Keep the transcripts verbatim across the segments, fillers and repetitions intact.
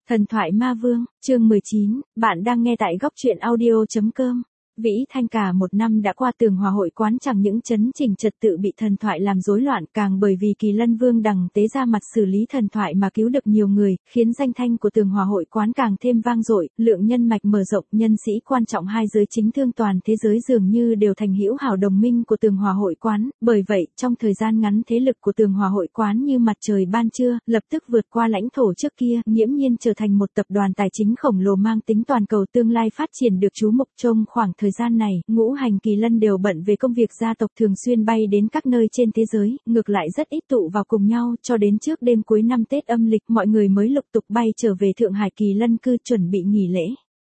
Thần thoại ma vương, chương mười chín, bạn đang nghe tại góc truyện audio chấm com. Vĩ Thanh cả một năm đã qua, Tường Hòa hội quán chẳng những chấn chỉnh trật tự bị thần thoại làm rối loạn, càng bởi vì Kỳ Lân Vương đằng tế ra mặt xử lý thần thoại mà cứu được nhiều người, khiến danh thanh của Tường Hòa hội quán càng thêm vang dội, lượng nhân mạch mở rộng, nhân sĩ quan trọng hai giới chính thương toàn thế giới dường như đều thành hữu hảo đồng minh của Tường Hòa hội quán. Bởi vậy, trong thời gian ngắn thế lực của Tường Hòa hội quán như mặt trời ban trưa, lập tức vượt qua lãnh thổ trước kia, nghiễm nhiên trở thành một tập đoàn tài chính khổng lồ mang tính toàn cầu, tương lai phát triển được chú mục. Trong khoảng thời gian này, ngũ hành kỳ lân đều bận về công việc gia tộc, thường xuyên bay đến các nơi trên thế giới, ngược lại rất ít tụ vào cùng nhau, cho đến trước đêm cuối năm Tết âm lịch, mọi người mới lục tục bay trở về Thượng Hải Kỳ Lân cư chuẩn bị nghỉ lễ.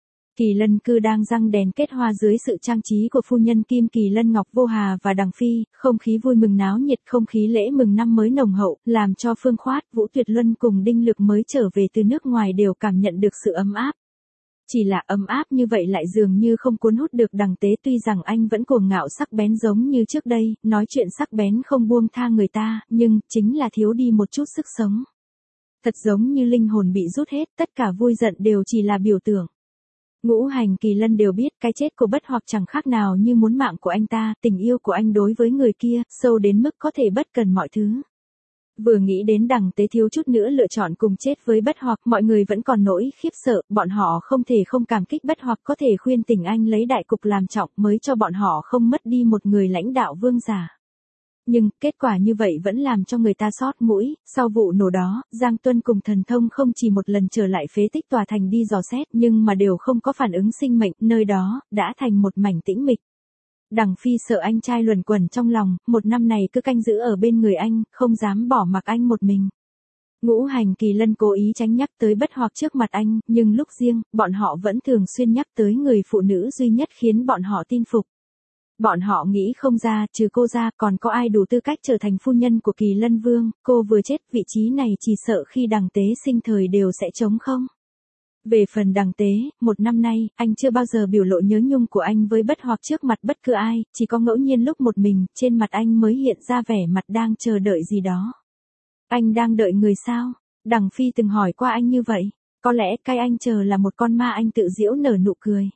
Kỳ Lân cư đang răng đèn kết hoa dưới sự trang trí của phu nhân Kim Kỳ Lân Ngọc Vô Hà và Đằng Phi, không khí vui mừng náo nhiệt, không khí lễ mừng năm mới nồng hậu, làm cho Phương Khoát, Vũ Tuyệt Luân cùng Đinh Lực mới trở về từ nước ngoài đều cảm nhận được sự ấm áp. Chỉ là ấm áp như vậy lại dường như không cuốn hút được Đằng Tế, tuy rằng anh vẫn cuồng ngạo sắc bén giống như trước đây, nói chuyện sắc bén không buông tha người ta, nhưng chính là thiếu đi một chút sức sống. Thật giống như linh hồn bị rút hết, tất cả vui giận đều chỉ là biểu tượng. Ngũ hành kỳ lân đều biết cái chết của Bất Hoặc chẳng khác nào như muốn mạng của anh ta, tình yêu của anh đối với người kia, sâu đến mức có thể bất cần mọi thứ. Vừa nghĩ đến Đằng Tế thiếu chút nữa lựa chọn cùng chết với Bất Hoặc, mọi người vẫn còn nỗi khiếp sợ, bọn họ không thể không cảm kích Bất Hoặc có thể khuyên tỉnh anh lấy đại cục làm trọng, mới cho bọn họ không mất đi một người lãnh đạo vương giả. Nhưng, kết quả như vậy vẫn làm cho người ta xót mũi. Sau vụ nổ đó, Giang Tuân cùng Thần Thông không chỉ một lần trở lại phế tích tòa thành đi dò xét, nhưng mà đều không có phản ứng sinh mệnh, nơi đó đã thành một mảnh tĩnh mịch. Đằng Phi sợ anh trai luẩn quẩn trong lòng, một năm này cứ canh giữ ở bên người anh, không dám bỏ mặc anh một mình. Ngũ hành kỳ lân cố ý tránh nhắc tới Bất Hoặc trước mặt anh, nhưng lúc riêng, bọn họ vẫn thường xuyên nhắc tới người phụ nữ duy nhất khiến bọn họ tin phục. Bọn họ nghĩ không ra, trừ cô ra, còn có ai đủ tư cách trở thành phu nhân của Kỳ Lân Vương, cô vừa chết, vị trí này chỉ sợ khi Đằng Tế sinh thời đều sẽ trống không. Về phần Đằng Tế, một năm nay, anh chưa bao giờ biểu lộ nhớ nhung của anh với Bất Hoặc trước mặt bất cứ ai, chỉ có ngẫu nhiên lúc một mình, trên mặt anh mới hiện ra vẻ mặt đang chờ đợi gì đó. Anh đang đợi người sao? Đằng Phi từng hỏi qua anh như vậy, có lẽ cái anh chờ là một con ma, anh tự giễu nở nụ cười.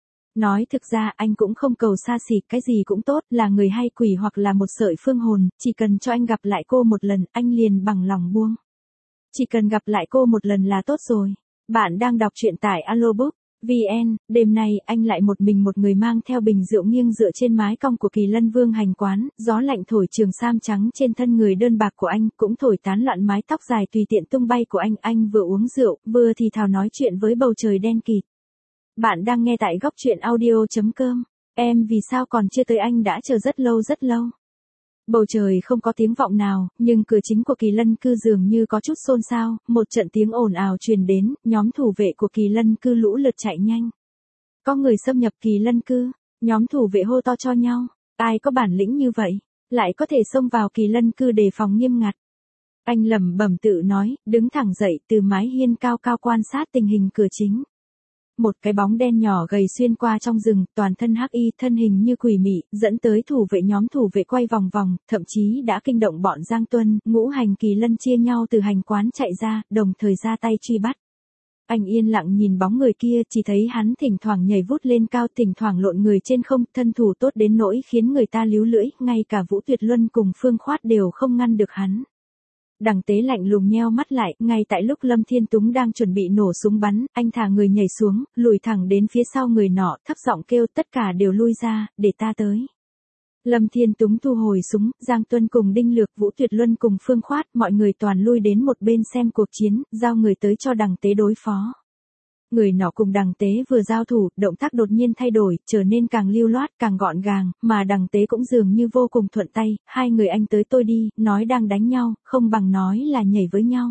Nói thực ra anh cũng không cầu xa xỉ, cái gì cũng tốt, là người hay quỷ hoặc là một sợi phương hồn, chỉ cần cho anh gặp lại cô một lần, anh liền bằng lòng buông. Chỉ cần gặp lại cô một lần là tốt rồi. Bạn đang đọc truyện tại Alobook chấm vn, đêm nay anh lại một mình một người mang theo bình rượu nghiêng dựa trên mái cong của Kỳ Lân Vương hành quán, gió lạnh thổi trường sam trắng trên thân người đơn bạc của anh, cũng thổi tán loạn mái tóc dài tùy tiện tung bay của anh, anh vừa uống rượu, vừa thì thào nói chuyện với bầu trời đen kịt. Bạn đang nghe tại góc truyện audio chấm com, em vì sao còn chưa tới, anh đã chờ rất lâu rất lâu. Bầu trời không có tiếng vọng nào, nhưng cửa chính của Kỳ Lân cư dường như có chút xôn xao, một trận tiếng ồn ào truyền đến, nhóm thủ vệ của Kỳ Lân cư lũ lượt chạy nhanh. Có người xâm nhập Kỳ Lân cư, nhóm thủ vệ hô to cho nhau, ai có bản lĩnh như vậy, lại có thể xông vào Kỳ Lân cư đề phòng nghiêm ngặt. Anh lẩm bẩm tự nói, đứng thẳng dậy từ mái hiên cao cao quan sát tình hình cửa chính. Một cái bóng đen nhỏ gầy xuyên qua trong rừng, toàn thân hắc y, thân hình như quỷ mị, dẫn tới thủ vệ, nhóm thủ vệ quay vòng vòng, thậm chí đã kinh động bọn Giang Tuân. Ngũ hành kỳ lân chia nhau từ hành quán chạy ra, đồng thời ra tay truy bắt. Anh yên lặng nhìn bóng người kia, chỉ thấy hắn thỉnh thoảng nhảy vút lên cao, thỉnh thoảng lộn người trên không, thân thủ tốt đến nỗi khiến người ta líu lưỡi, ngay cả Vũ Tuyệt Luân cùng Phương Khoát đều không ngăn được hắn. Đằng Tế lạnh lùng nheo mắt lại, ngay tại lúc Lâm Thiên Túng đang chuẩn bị nổ súng bắn, anh thả người nhảy xuống, lùi thẳng đến phía sau người nọ, thấp giọng kêu tất cả đều lui ra, để ta tới. Lâm Thiên Túng thu hồi súng, Giang Tuân cùng Đinh Lược, Vũ Tuyệt Luân cùng Phương Khoát, mọi người toàn lui đến một bên xem cuộc chiến, giao người tới cho Đằng Tế đối phó. Người nọ cùng Đằng Tế vừa giao thủ, động tác đột nhiên thay đổi, trở nên càng lưu loát, càng gọn gàng, mà Đằng Tế cũng dường như vô cùng thuận tay, hai người anh tới tôi đi, nói đang đánh nhau, không bằng nói là nhảy với nhau.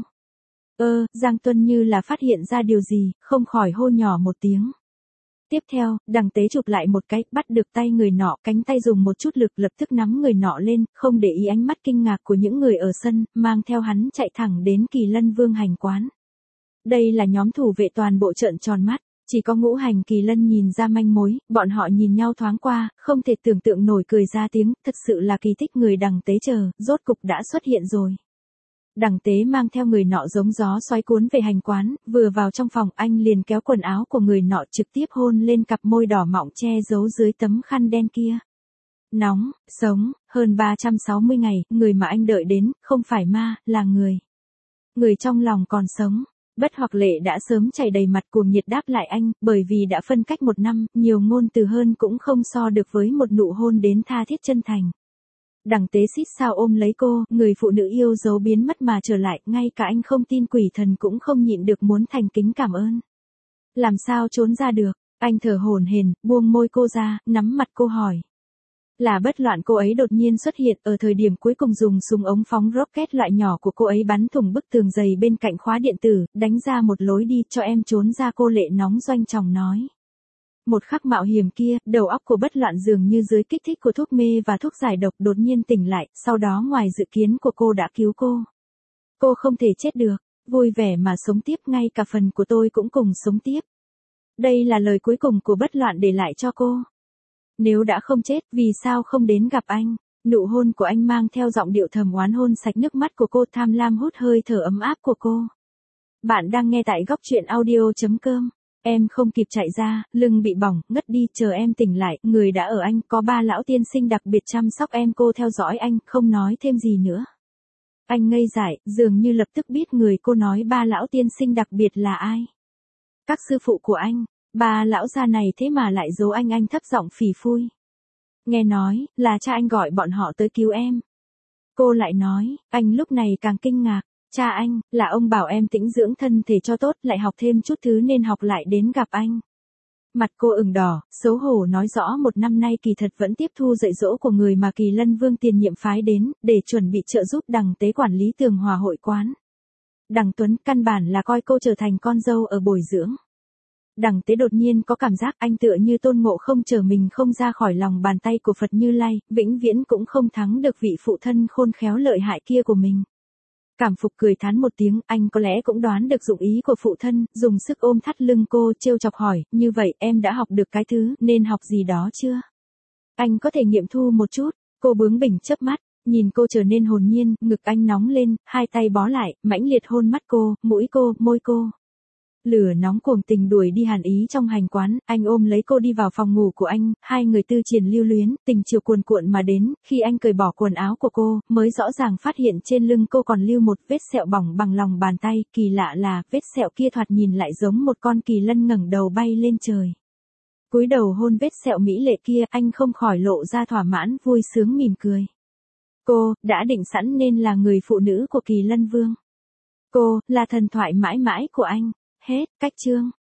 Ơ, Giang Tuân như là phát hiện ra điều gì, không khỏi hô nhỏ một tiếng. Tiếp theo, Đằng Tế chụp lại một cái, bắt được tay người nọ, cánh tay dùng một chút lực lập tức nắm người nọ lên, không để ý ánh mắt kinh ngạc của những người ở sân, mang theo hắn chạy thẳng đến Kỳ Lân Vương hành quán. Đây là nhóm thủ vệ toàn bộ trợn tròn mắt, chỉ có ngũ hành kỳ lân nhìn ra manh mối, bọn họ nhìn nhau thoáng qua, không thể tưởng tượng nổi cười ra tiếng, thật sự là kỳ tích, người Đằng Tế chờ, rốt cục đã xuất hiện rồi. Đằng Tế mang theo người nọ giống gió xoáy cuốn về hành quán, vừa vào trong phòng anh liền kéo quần áo của người nọ trực tiếp hôn lên cặp môi đỏ mọng che giấu dưới tấm khăn đen kia. Nóng, sống, hơn ba trăm sáu mươi ngày, người mà anh đợi đến, không phải ma, là người. Người trong lòng còn sống. Bất Hoặc Lệ đã sớm chảy đầy mặt cuồng nhiệt đáp lại anh, bởi vì đã phân cách một năm, nhiều ngôn từ hơn cũng không so được với một nụ hôn đến tha thiết chân thành. Đằng Tế xít sao ôm lấy cô, người phụ nữ yêu dấu biến mất mà trở lại, ngay cả anh không tin quỷ thần cũng không nhịn được muốn thành kính cảm ơn. Làm sao trốn ra được, anh thở hổn hển, buông môi cô ra, nắm mặt cô hỏi. Là Bất Loạn. Cô ấy đột nhiên xuất hiện ở thời điểm cuối cùng, dùng súng ống phóng rocket loại nhỏ của cô ấy bắn thủng bức tường dày bên cạnh khóa điện tử, đánh ra một lối đi cho em trốn ra. Cô Lệ nóng doanh tròng nói. Một khắc mạo hiểm kia, đầu óc của Bất Loạn dường như dưới kích thích của thuốc mê và thuốc giải độc đột nhiên tỉnh lại, sau đó ngoài dự kiến của cô đã cứu cô. Cô không thể chết được, vui vẻ mà sống tiếp, ngay cả phần của tôi cũng cùng sống tiếp. Đây là lời cuối cùng của Bất Loạn để lại cho cô. Nếu đã không chết, vì sao không đến gặp anh? Nụ hôn của anh mang theo giọng điệu thầm oán hôn sạch nước mắt của cô, tham lam hút hơi thở ấm áp của cô. Bạn đang nghe tại góc truyện audio chấm com. Em không kịp chạy ra, lưng bị bỏng, ngất đi, chờ em tỉnh lại, người đã ở anh, có ba lão tiên sinh đặc biệt chăm sóc em. Cô theo dõi anh, không nói thêm gì nữa. Anh ngây dại, dường như lập tức biết người cô nói ba lão tiên sinh đặc biệt là ai. Các sư phụ của anh. Ba lão già này thế mà lại giấu anh. Anh thấp giọng phì phui. Nghe nói, là cha anh gọi bọn họ tới cứu em. Cô lại nói, anh lúc này càng kinh ngạc. Cha anh, là ông bảo em tĩnh dưỡng thân thể cho tốt, lại học thêm chút thứ nên học lại đến gặp anh. Mặt cô ửng đỏ, xấu hổ nói rõ một năm nay kỳ thật vẫn tiếp thu dạy dỗ của người mà Kỳ Lân Vương tiền nhiệm phái đến, để chuẩn bị trợ giúp Đằng Tế quản lý Tường Hòa hội quán. Đằng Tuấn căn bản là coi cô trở thành con dâu ở bồi dưỡng. Đằng Tế đột nhiên có cảm giác anh tựa như Tôn Ngộ Không trở mình không ra khỏi lòng bàn tay của Phật Như Lai, vĩnh viễn cũng không thắng được vị phụ thân khôn khéo lợi hại kia của mình. Cảm phục cười thán một tiếng, anh có lẽ cũng đoán được dụng ý của phụ thân, dùng sức ôm thắt lưng cô, trêu chọc hỏi, như vậy em đã học được cái thứ nên học gì đó chưa? Anh có thể nghiệm thu một chút. Cô bướng bỉnh chớp mắt, nhìn cô trở nên hồn nhiên, ngực anh nóng lên, hai tay bó lại, mãnh liệt hôn mắt cô, mũi cô, môi cô. Lửa nóng cuồng tình đuổi đi hàn ý trong hành quán, anh ôm lấy cô đi vào phòng ngủ của anh, hai người tư triển lưu luyến, tình chiều cuồn cuộn mà đến, khi anh cởi bỏ quần áo của cô, mới rõ ràng phát hiện trên lưng cô còn lưu một vết sẹo bỏng bằng lòng bàn tay, kỳ lạ là, vết sẹo kia thoạt nhìn lại giống một con kỳ lân ngẩng đầu bay lên trời. Cúi đầu hôn vết sẹo mỹ lệ kia, anh không khỏi lộ ra thỏa mãn, vui sướng mỉm cười. Cô, đã định sẵn nên là người phụ nữ của Kỳ Lân Vương. Cô, là thần thoại mãi mãi của anh. Hết, cách chương.